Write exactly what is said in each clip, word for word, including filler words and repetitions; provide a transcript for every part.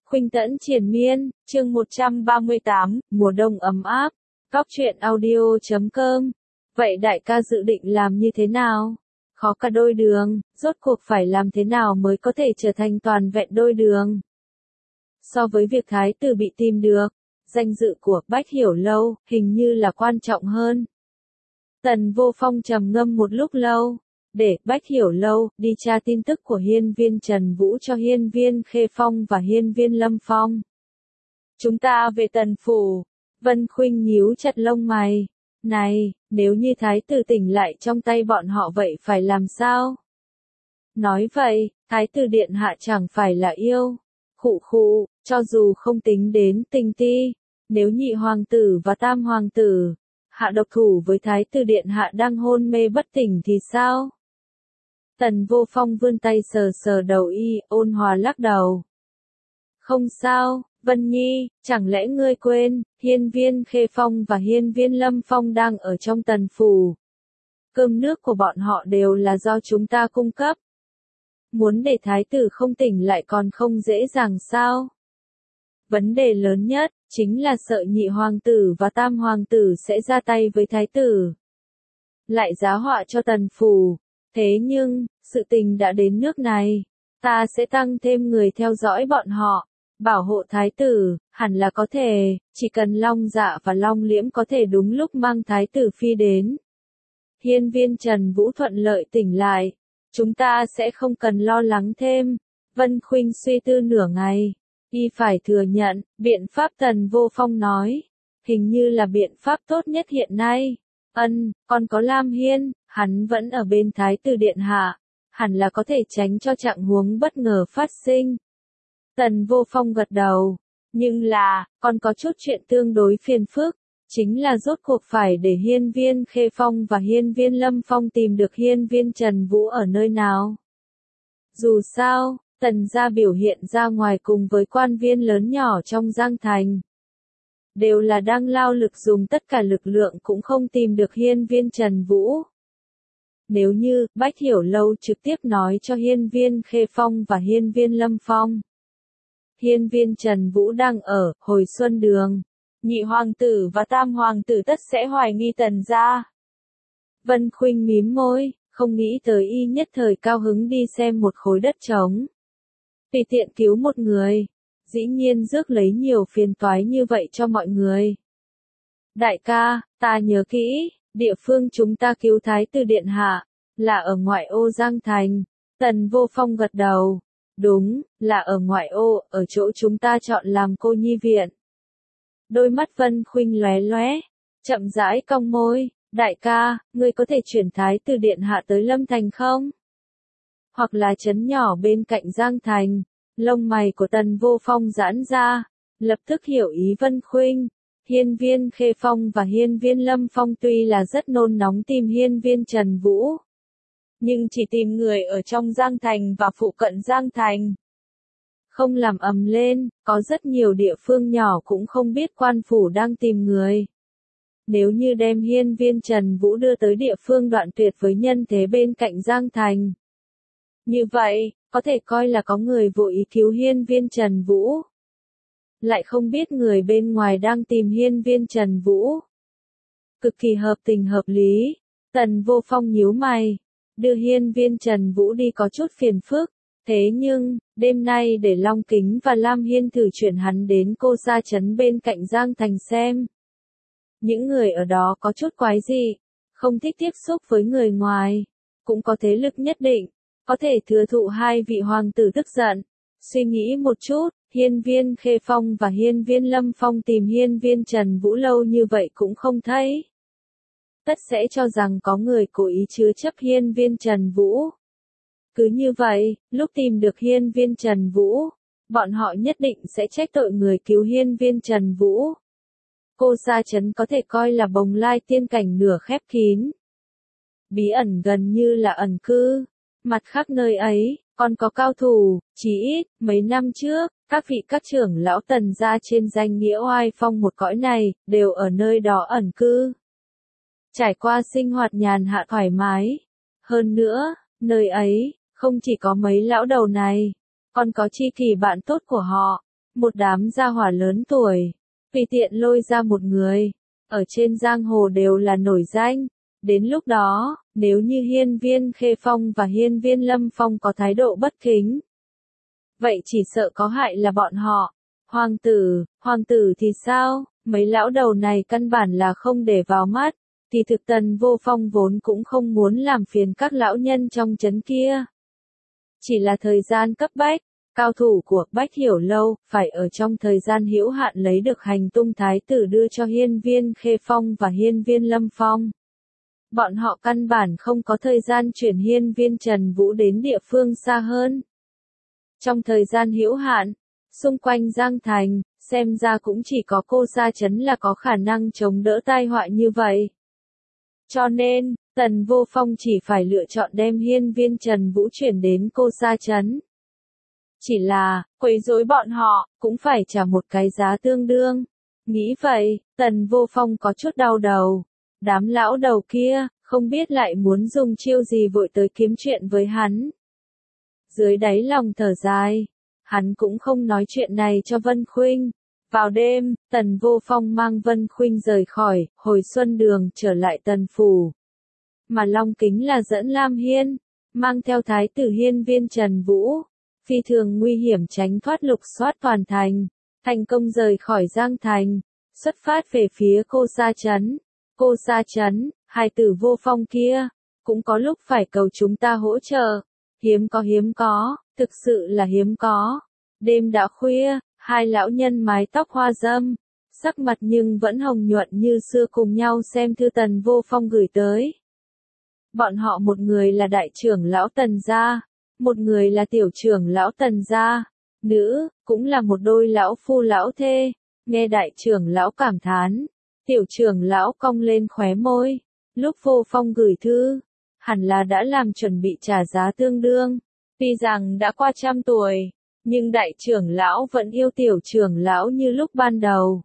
Khuynh Tẫn Triền Miên, chương một trăm ba mươi tám, mùa đông ấm áp. Góc truyện audio chấm com. Vậy đại ca dự định làm như thế nào? Khó cả đôi đường, rốt cuộc phải làm thế nào mới có thể trở thành toàn vẹn đôi đường? So với việc thái tử bị tìm được, danh dự của Bách Hiểu Lâu hình như là quan trọng hơn. Tần Vô Phong trầm ngâm một lúc lâu, để Bách Hiểu Lâu đi tra tin tức của hiên viên Trần Vũ cho hiên viên Khê Phong và hiên viên Lâm Phong. Chúng ta về Tần Phủ. Vân Khuynh nhíu chặt lông mày. Này, nếu như thái tử tỉnh lại trong tay bọn họ vậy phải làm sao? Nói vậy, thái tử điện hạ chẳng phải là yêu. Khụ khụ, cho dù không tính đến tình ti, nếu nhị hoàng tử và tam hoàng tử hạ độc thủ với thái tử điện hạ đang hôn mê bất tỉnh thì sao? Tần Vô Phong vươn tay sờ sờ đầu y, ôn hòa lắc đầu. Không sao, Vân Nhi, chẳng lẽ ngươi quên, hiên viên Khê Phong và hiên viên Lâm Phong đang ở trong Tần Phủ. Cơm nước của bọn họ đều là do chúng ta cung cấp. Muốn để thái tử không tỉnh lại còn không dễ dàng sao? Vấn đề lớn nhất, chính là sợ nhị hoàng tử và tam hoàng tử sẽ ra tay với thái tử. Lại giá họa cho Tần Phủ. Thế nhưng, sự tình đã đến nước này, ta sẽ tăng thêm người theo dõi bọn họ, bảo hộ thái tử, hẳn là có thể, chỉ cần Long Dạ và Long Liễm có thể đúng lúc mang thái tử phi đến. Hiên viên Trần Vũ thuận lợi tỉnh lại, chúng ta sẽ không cần lo lắng thêm. Vân Khuynh suy tư nửa ngày, y phải thừa nhận, biện pháp Tần Vô Phong nói, hình như là biện pháp tốt nhất hiện nay. Ân, còn có Lam Hiên, hắn vẫn ở bên thái tử điện hạ, hẳn là có thể tránh cho trạng huống bất ngờ phát sinh. Tần Vô Phong gật đầu, nhưng là, còn có chút chuyện tương đối phiền phức, chính là rốt cuộc phải để hiên viên Khê Phong và hiên viên Lâm Phong tìm được hiên viên Trần Vũ ở nơi nào. Dù sao, Tần gia biểu hiện ra ngoài cùng với quan viên lớn nhỏ trong Giang Thành, đều là đang lao lực dùng tất cả lực lượng cũng không tìm được hiên viên Trần Vũ. Nếu như, Bách Hiểu Lâu trực tiếp nói cho hiên viên Khê Phong và hiên viên Lâm Phong, hiên viên Trần Vũ đang ở Hồi Xuân Đường, nhị hoàng tử và tam hoàng tử tất sẽ hoài nghi Tần gia. Vân Khuynh mím môi, không nghĩ tới y nhất thời cao hứng đi xem một khối đất trống. Tùy tiện cứu một người, dĩ nhiên rước lấy nhiều phiền toái như vậy cho mọi người. Đại ca, ta nhớ kỹ, địa phương chúng ta cứu thái tử điện hạ, là ở ngoại ô Giang Thành. Tần Vô Phong gật đầu. Đúng, là ở ngoại ô, ở chỗ chúng ta chọn làm cô nhi viện. Đôi mắt Vân Khuynh lóe lóe, chậm rãi cong môi, đại ca, ngươi có thể chuyển thái tử điện hạ tới Lâm Thành không? Hoặc là trấn nhỏ bên cạnh Giang Thành. Lông mày của Tần Vô Phong giãn ra, lập tức hiểu ý Vân Khuynh. Hiên viên Khê Phong và hiên viên Lâm Phong tuy là rất nôn nóng tìm hiên viên Trần Vũ, nhưng chỉ tìm người ở trong Giang Thành và phụ cận Giang Thành. Không làm ầm lên, có rất nhiều địa phương nhỏ cũng không biết quan phủ đang tìm người. Nếu như đem hiên viên Trần Vũ đưa tới địa phương đoạn tuyệt với nhân thế bên cạnh Giang Thành, như vậy, có thể coi là có người vô ý cứu hiên viên Trần Vũ. Lại không biết người bên ngoài đang tìm hiên viên Trần Vũ. Cực kỳ hợp tình hợp lý. Tần Vô Phong nhíu mày. Đưa hiên viên Trần Vũ đi có chút phiền phức. Thế nhưng, đêm nay để Long Kính và Lam Hiên thử chuyển hắn đến cô gia trấn bên cạnh Giang Thành xem. Những người ở đó có chút quái dị, không thích tiếp xúc với người ngoài, cũng có thế lực nhất định, có thể thừa thụ hai vị hoàng tử tức giận. Suy nghĩ một chút, hiên viên Khê Phong và hiên viên Lâm Phong tìm hiên viên Trần Vũ lâu như vậy cũng không thấy. Tất sẽ cho rằng có người cố ý chứa chấp hiên viên Trần Vũ. Cứ như vậy, lúc tìm được hiên viên Trần Vũ, bọn họ nhất định sẽ trách tội người cứu hiên viên Trần Vũ. Cô gia trấn có thể coi là bồng lai tiên cảnh nửa khép kín. Bí ẩn gần như là ẩn cư. Mặt khác nơi ấy, còn có cao thủ, chí ít, mấy năm trước, các vị các trưởng lão Tần gia trên danh nghĩa oai phong một cõi này, đều ở nơi đó ẩn cư. Trải qua sinh hoạt nhàn hạ thoải mái. Hơn nữa, nơi ấy, không chỉ có mấy lão đầu này, còn có tri kỷ bạn tốt của họ. một đám gia hỏa lớn tuổi, tùy tiện lôi ra một người, ở trên giang hồ đều là nổi danh. Đến lúc đó, nếu như Hiên Viên Khê Phong và Hiên Viên Lâm Phong có thái độ bất kính, vậy chỉ sợ có hại là bọn họ. Hoàng tử, hoàng tử thì sao? Mấy lão đầu này căn bản là không để vào mắt, thì thực Tần Vô Phong vốn cũng không muốn làm phiền các lão nhân trong trấn kia. Chỉ là thời gian cấp bách, cao thủ của Bách Hiểu Lâu phải ở trong thời gian hữu hạn lấy được hành tung thái tử đưa cho Hiên Viên Khê Phong và Hiên Viên Lâm Phong. Bọn họ căn bản không có thời gian chuyển Hiên Viên Trần Vũ đến địa phương xa hơn. Trong thời gian hữu hạn, xung quanh Giang Thành, xem ra cũng chỉ có cô Sa Trấn là có khả năng chống đỡ tai họa như vậy. Cho nên, Tần Vô Phong chỉ phải lựa chọn đem Hiên Viên Trần Vũ chuyển đến cô Sa Trấn. Chỉ là, quấy rối bọn họ, cũng phải trả một cái giá tương đương. Nghĩ vậy, Tần Vô Phong có chút đau đầu. Đám lão đầu kia, không biết lại muốn dùng chiêu gì vội tới kiếm chuyện với hắn. Dưới đáy lòng thở dài, hắn cũng không nói chuyện này cho Vân Khuynh. Vào đêm, Tần Vô Phong mang Vân Khuynh rời khỏi, hồi Xuân Đường trở lại Tần Phủ. Mà Long Kính là dẫn Lam Hiên, mang theo thái tử Hiên Viên Trần Vũ, phi thường nguy hiểm tránh thoát lục soát toàn thành, thành công rời khỏi Giang Thành, xuất phát về phía cô Sa Trấn. Cô Sa Trấn, hai tử Vô Phong kia, cũng có lúc phải cầu chúng ta hỗ trợ. Hiếm có hiếm có, thực sự là hiếm có. Đêm đã khuya, hai lão nhân mái tóc hoa râm, sắc mặt nhưng vẫn hồng nhuận như xưa cùng nhau xem thư Tần Vô Phong gửi tới. Bọn họ một người là đại trưởng lão Tần gia, một người là tiểu trưởng lão Tần gia, nữ, cũng là một đôi lão phu lão thê. Nghe đại trưởng lão cảm thán, tiểu trưởng lão cong lên khóe môi. Lúc Vô Phong gửi thư, hẳn là đã làm chuẩn bị trả giá tương đương. Tuy rằng đã qua trăm tuổi, nhưng đại trưởng lão vẫn yêu tiểu trưởng lão như lúc ban đầu.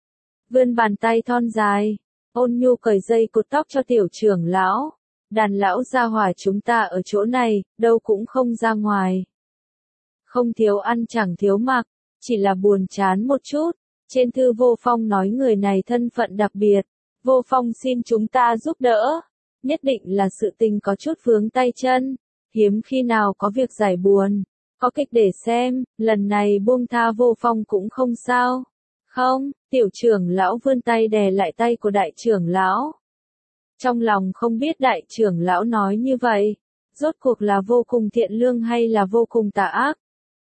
Vươn bàn tay thon dài, ôn nhu cởi dây cột tóc cho tiểu trưởng lão. Đàn lão gia hỏa chúng ta ở chỗ này, đâu cũng không ra ngoài. Không thiếu ăn chẳng thiếu mặc, chỉ là buồn chán một chút. Trên thư Vô Phong nói người này thân phận đặc biệt. Vô Phong xin chúng ta giúp đỡ. Nhất định là sự tình có chút vướng tay chân. Hiếm khi nào có việc giải buồn. Có kịch để xem, lần này buông tha Vô Phong cũng không sao. Không, tiểu trưởng lão vươn tay đè lại tay của đại trưởng lão. Trong lòng không biết đại trưởng lão nói như vậy, rốt cuộc là vô cùng thiện lương hay là vô cùng tà ác.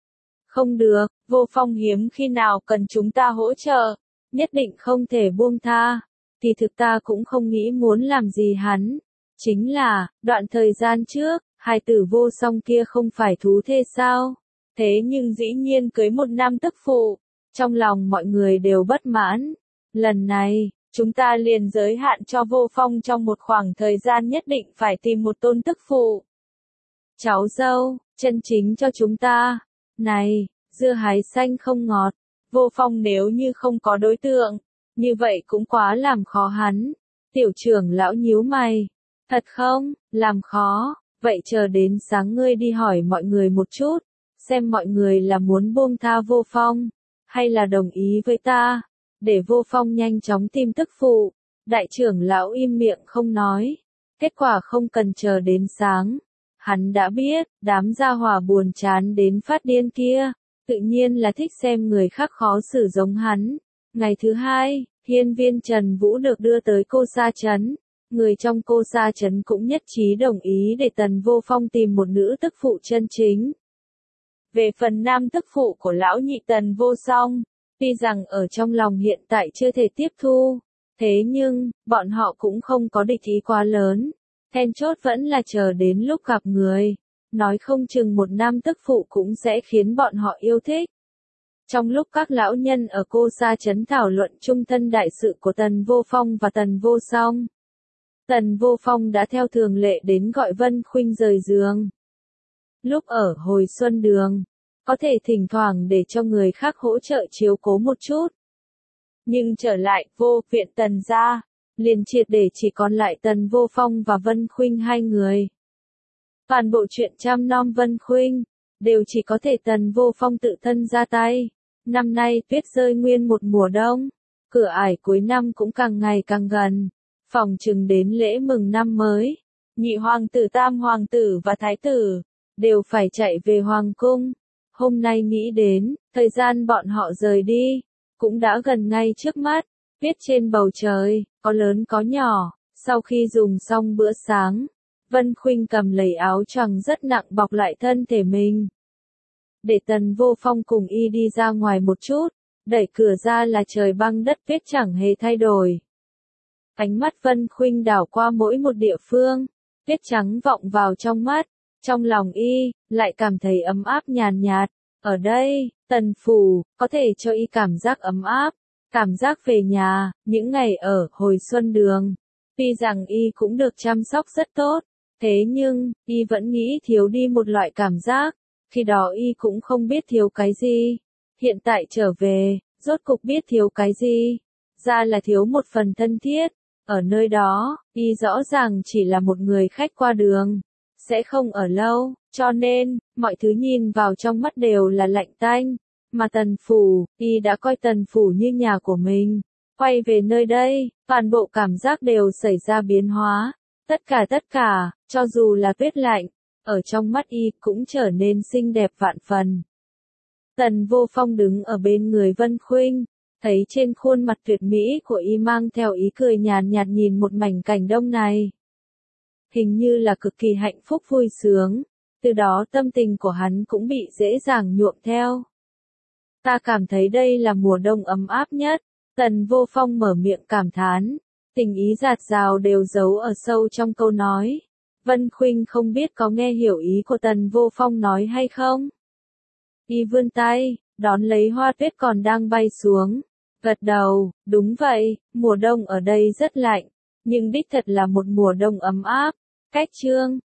Không được, Vô Phong hiếm khi nào cần chúng ta hỗ trợ, nhất định không thể buông tha. Thì thực ta cũng không nghĩ muốn làm gì hắn. Chính là, đoạn thời gian trước, hai tử Vô Song kia không phải thú thê sao? Thế nhưng dĩ nhiên cưới một nam tức phụ. Trong lòng mọi người đều bất mãn. Lần này, chúng ta liền giới hạn cho Vô Phong trong một khoảng thời gian nhất định phải tìm một tôn tức phụ. Cháu dâu, chân chính cho chúng ta. Này, dưa hái xanh không ngọt. Vô Phong nếu như không có đối tượng, như vậy cũng quá làm khó hắn. Tiểu trưởng lão nhíu mày. Thật không, làm khó, vậy chờ đến sáng ngươi đi hỏi mọi người một chút, xem mọi người là muốn buông tha Vô Phong, hay là đồng ý với ta, để Vô Phong nhanh chóng tìm tức phụ. Đại trưởng lão im miệng không nói, kết quả không cần chờ đến sáng. Hắn đã biết, đám gia hỏa buồn chán đến phát điên kia, tự nhiên là thích xem người khác khó xử giống hắn. Ngày thứ hai, Hiên Viên Trần Vũ được đưa tới cô Sa Trấn. Người trong cô Sa Trấn cũng nhất trí đồng ý để Tần Vô Phong tìm một nữ tức phụ chân chính. Về phần nam tức phụ của lão nhị Tần Vô Song, tuy rằng ở trong lòng hiện tại chưa thể tiếp thu, thế nhưng, bọn họ cũng không có địch ý quá lớn. Then chốt vẫn là chờ đến lúc gặp người, nói không chừng một nam tức phụ cũng sẽ khiến bọn họ yêu thích. Trong lúc các lão nhân ở cô Sa Trấn thảo luận chung thân đại sự của Tần Vô Phong và Tần Vô Song, Tần Vô Phong đã theo thường lệ đến gọi Vân Khuynh rời giường. Lúc ở hồi Xuân Đường, có thể thỉnh thoảng để cho người khác hỗ trợ chiếu cố một chút. Nhưng trở lại Vô viện Tần gia, liền triệt để chỉ còn lại Tần Vô Phong và Vân Khuynh hai người. Toàn bộ chuyện chăm nom Vân Khuynh, đều chỉ có thể Tần Vô Phong tự thân ra tay. năm nay tuyết rơi nguyên một mùa đông, cửa ải cuối năm cũng càng ngày càng gần, phòng chừng đến lễ mừng năm mới, nhị hoàng tử tam hoàng tử và thái tử, đều phải chạy về hoàng cung. Hôm nay nghĩ đến, thời gian bọn họ rời đi, cũng đã gần ngay trước mắt, tuyết trên bầu trời, có lớn có nhỏ, sau khi dùng xong bữa sáng, Vân Khuynh cầm lấy áo choàng rất nặng bọc lại thân thể mình. Để Tần Vô Phong cùng y đi ra ngoài một chút, đẩy cửa ra là trời băng đất tuyết chẳng hề thay đổi. Ánh mắt Vân Khuynh đảo qua mỗi một địa phương, tuyết trắng vọng vào trong mắt, trong lòng y, lại cảm thấy ấm áp nhàn nhạt. Ở đây, Tần Phủ, có thể cho y cảm giác ấm áp, cảm giác về nhà, những ngày ở Hồi Xuân Đường. Tuy rằng y cũng được chăm sóc rất tốt, thế nhưng, y vẫn nghĩ thiếu đi một loại cảm giác, khi đó y cũng không biết thiếu cái gì. Hiện tại trở về, rốt cục biết thiếu cái gì, ra là thiếu một phần thân thiết. Ở nơi đó, y rõ ràng chỉ là một người khách qua đường, sẽ không ở lâu, cho nên, mọi thứ nhìn vào trong mắt đều là lạnh tanh. Mà Tần Phủ, y đã coi Tần Phủ như nhà của mình. Quay về nơi đây, toàn bộ cảm giác đều xảy ra biến hóa. Tất cả tất cả, cho dù là tuyết lạnh, ở trong mắt y cũng trở nên xinh đẹp vạn phần. Tần Vô Phong đứng ở bên người Vân Khuynh, thấy trên khuôn mặt tuyệt mỹ của y mang theo ý cười nhàn nhạt nhìn một mảnh cảnh đông này. Hình như là cực kỳ hạnh phúc vui sướng, từ đó tâm tình của hắn cũng bị dễ dàng nhuộm theo. Ta cảm thấy đây là mùa đông ấm áp nhất, Tần Vô Phong mở miệng cảm thán, tình ý dạt dào đều giấu ở sâu trong câu nói. Vân Khuynh không biết có nghe hiểu ý của Tần Vô Phong nói hay không. Y vươn tay, đón lấy hoa tuyết còn đang bay xuống, gật đầu, đúng vậy, mùa đông ở đây rất lạnh, nhưng đích thật là một mùa đông ấm áp. Cách chương